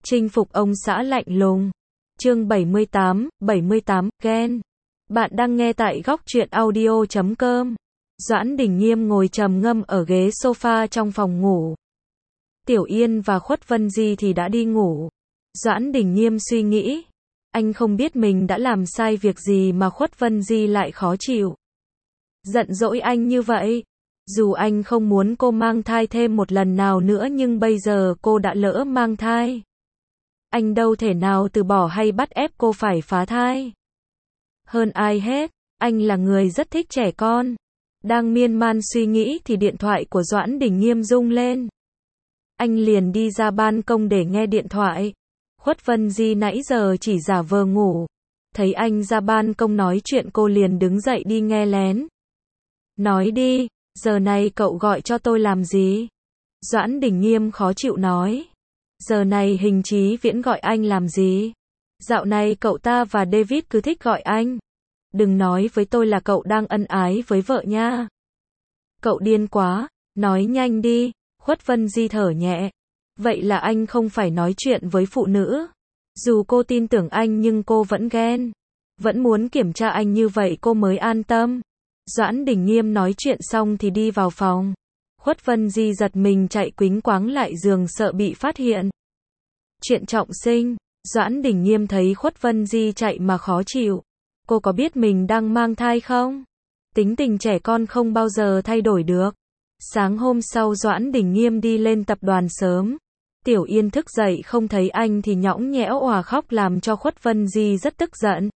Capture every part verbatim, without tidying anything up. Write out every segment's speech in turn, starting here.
Chinh phục ông xã lạnh lùng. Chương bảy mươi tám, bảy mươi tám, ghen. Bạn đang nghe tại góc truyện audio chấm com. Doãn Đình Nghiêm ngồi trầm ngâm ở ghế sofa trong phòng ngủ. Tiểu Yên và Khuất Vân Di thì đã đi ngủ. Doãn Đình Nghiêm suy nghĩ. Anh không biết mình đã làm sai việc gì mà Khuất Vân Di lại khó chịu. Giận dỗi anh như vậy. Dù anh không muốn cô mang thai thêm một lần nào nữa nhưng bây giờ cô đã lỡ mang thai. Anh đâu thể nào từ bỏ hay bắt ép cô phải phá thai. Hơn ai hết, anh là người rất thích trẻ con. Đang miên man suy nghĩ thì điện thoại của Doãn Đình Nghiêm rung lên. Anh liền đi ra ban công để nghe điện thoại. Khuất Vân Di nãy giờ chỉ giả vờ ngủ. Thấy anh ra ban công nói chuyện cô liền đứng dậy đi nghe lén. Nói đi, giờ này cậu gọi cho tôi làm gì? Doãn Đình Nghiêm khó chịu nói. Giờ này Hình Chí Viễn gọi anh làm gì? Dạo này cậu ta và David cứ thích gọi anh. Đừng nói với tôi là cậu đang ân ái với vợ nha. Cậu điên quá, nói nhanh đi. Khuất Vân Di thở nhẹ. Vậy là anh không phải nói chuyện với phụ nữ. Dù cô tin tưởng anh nhưng cô vẫn ghen. Vẫn muốn kiểm tra anh như vậy cô mới an tâm. Doãn Đình Nghiêm nói chuyện xong thì đi vào phòng. Khuất Vân Di giật mình chạy quính quáng lại giường sợ bị phát hiện. Chuyện trọng sinh. Doãn Đình Nghiêm thấy Khuất Vân Di chạy mà khó chịu. Cô có biết mình đang mang thai không? Tính tình trẻ con không bao giờ thay đổi được. Sáng hôm sau Doãn Đình Nghiêm đi lên tập đoàn sớm. Tiểu Yên thức dậy không thấy anh thì nhõng nhẽo òa khóc làm cho Khuất Vân Di rất tức giận.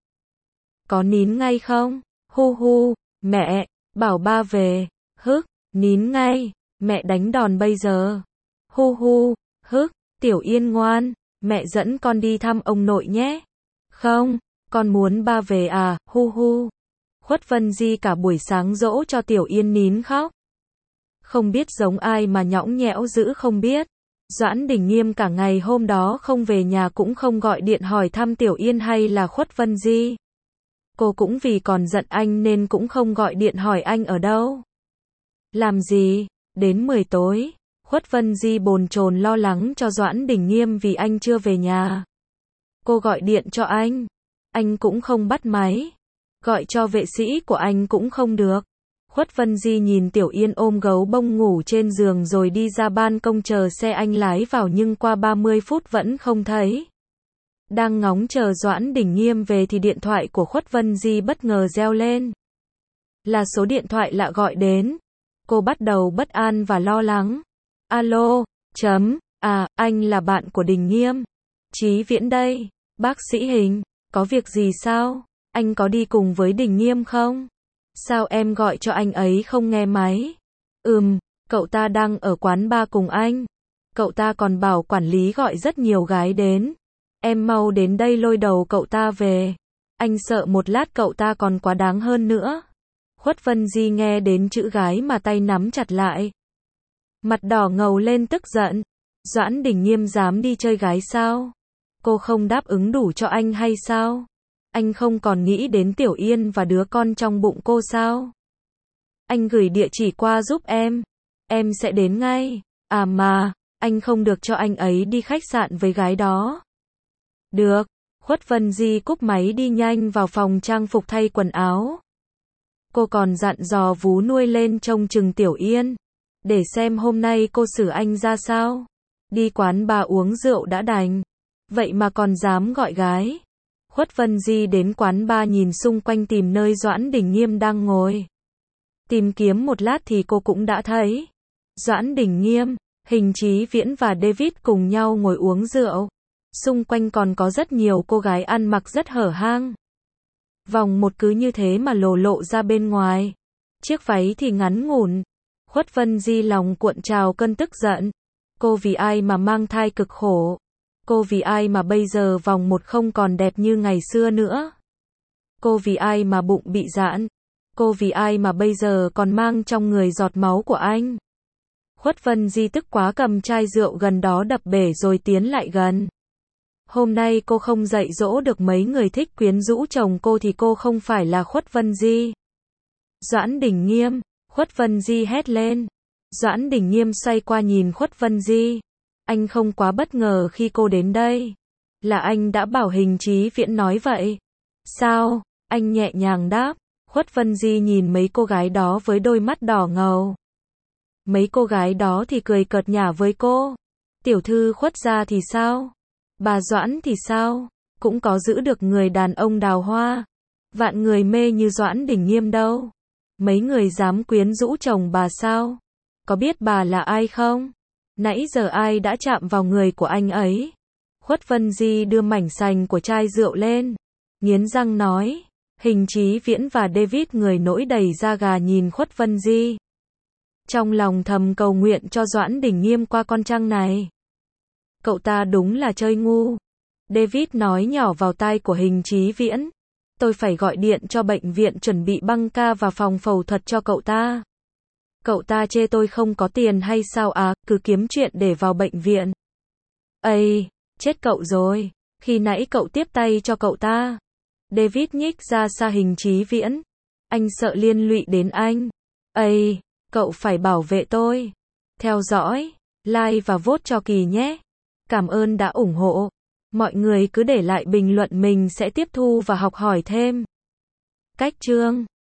Có nín ngay không? Hu hu, mẹ, bảo ba về. Hức, nín ngay, mẹ đánh đòn bây giờ. Hu hu, hức, Tiểu Yên ngoan, mẹ dẫn con đi thăm ông nội nhé. Không, con muốn ba về à, hu hu. Khuất Vân Di cả buổi sáng dỗ cho Tiểu Yên nín khóc. Không biết giống ai mà nhõng nhẽo dữ không biết. Doãn Đình Nghiêm cả ngày hôm đó không về nhà cũng không gọi điện hỏi thăm Tiểu Yên hay là Khuất Vân Di. Cô cũng vì còn giận anh nên cũng không gọi điện hỏi anh ở đâu. Làm gì? Đến mười tối, Khuất Vân Di bồn chồn lo lắng cho Doãn Đình Nghiêm vì anh chưa về nhà. Cô gọi điện cho anh. Anh cũng không bắt máy. Gọi cho vệ sĩ của anh cũng không được. Khuất Vân Di nhìn Tiểu Yên ôm gấu bông ngủ trên giường rồi đi ra ban công chờ xe anh lái vào nhưng qua ba mươi phút vẫn không thấy. Đang ngóng chờ Doãn Đình Nghiêm về thì điện thoại của Khuất Vân Di bất ngờ reo lên. Là số điện thoại lạ gọi đến. Cô bắt đầu bất an và lo lắng. Alo, chấm, à, anh là bạn của Đình Nghiêm. Chí Viễn đây, bác sĩ Hình, có việc gì sao? Anh có đi cùng với Đình Nghiêm không? Sao em gọi cho anh ấy không nghe máy? Ừm, cậu ta đang ở quán bar cùng anh. Cậu ta còn bảo quản lý gọi rất nhiều gái đến. Em mau đến đây lôi đầu cậu ta về. Anh sợ một lát cậu ta còn quá đáng hơn nữa. Khuất Vân Di nghe đến chữ gái mà tay nắm chặt lại. Mặt đỏ ngầu lên tức giận. Doãn Đình Nghiêm dám đi chơi gái sao? Cô không đáp ứng đủ cho anh hay sao? Anh không còn nghĩ đến Tiểu Yên và đứa con trong bụng cô sao? Anh gửi địa chỉ qua giúp em. Em sẽ đến ngay. À mà, anh không được cho anh ấy đi khách sạn với gái đó. Được. Khuất Vân Di cúp máy đi nhanh vào phòng trang phục thay quần áo. Cô còn dặn dò vú nuôi lên trông chừng Tiểu Yên. Để xem hôm nay cô xử anh ra sao. Đi quán bar uống rượu đã đành. Vậy mà còn dám gọi gái. Khuất Vân Di đến quán bar nhìn xung quanh tìm nơi Doãn Đình Nghiêm đang ngồi. Tìm kiếm một lát thì cô cũng đã thấy. Doãn Đình Nghiêm, Hình Chí Viễn và David cùng nhau ngồi uống rượu. Xung quanh còn có rất nhiều cô gái ăn mặc rất hở hang. Vòng một cứ như thế mà lồ lộ ra bên ngoài. Chiếc váy thì ngắn ngủn. Khuất Vân Di lòng cuộn trào cơn tức giận. Cô vì ai mà mang thai cực khổ. Cô vì ai mà bây giờ vòng một không còn đẹp như ngày xưa nữa. Cô vì ai mà bụng bị giãn. Cô vì ai mà bây giờ còn mang trong người giọt máu của anh. Khuất Vân Di tức quá cầm chai rượu gần đó đập bể rồi tiến lại gần. Hôm nay cô không dạy dỗ được mấy người thích quyến rũ chồng cô thì cô không phải là Khuất Vân Di. Doãn Đình Nghiêm, Khuất Vân Di hét lên. Doãn Đình Nghiêm xoay qua nhìn Khuất Vân Di. Anh không quá bất ngờ khi cô đến đây. Là anh đã bảo Hình Chí Viễn nói vậy. Sao? Anh nhẹ nhàng đáp. Khuất Vân Di nhìn mấy cô gái đó với đôi mắt đỏ ngầu. Mấy cô gái đó thì cười cợt nhả với cô. Tiểu thư Khuất gia thì sao? Bà Doãn thì sao? Cũng có giữ được người đàn ông đào hoa. Vạn người mê như Doãn Đình Nghiêm đâu. Mấy người dám quyến rũ chồng bà sao? Có biết bà là ai không? Nãy giờ ai đã chạm vào người của anh ấy? Khuất Vân Di đưa mảnh sành của chai rượu lên, nghiến răng nói. Hình Chí Viễn và David người nổi đầy da gà nhìn Khuất Vân Di. Trong lòng thầm cầu nguyện cho Doãn Đình Nghiêm qua con trăng này. Cậu ta đúng là chơi ngu. David nói nhỏ vào tai của Hình Chí Viễn. Tôi phải gọi điện cho bệnh viện chuẩn bị băng ca và phòng phẫu thuật cho cậu ta. Cậu ta chê tôi không có tiền hay sao à, cứ kiếm chuyện để vào bệnh viện. Ây, chết cậu rồi, khi nãy cậu tiếp tay cho cậu ta. David nhích ra xa Hình Chí Viễn. Anh sợ liên lụy đến anh. Ây, cậu phải bảo vệ tôi. Theo dõi, like và vote cho Kỳ nhé. Cảm ơn đã ủng hộ. Mọi người cứ để lại bình luận, mình sẽ tiếp thu và học hỏi thêm. Cách chương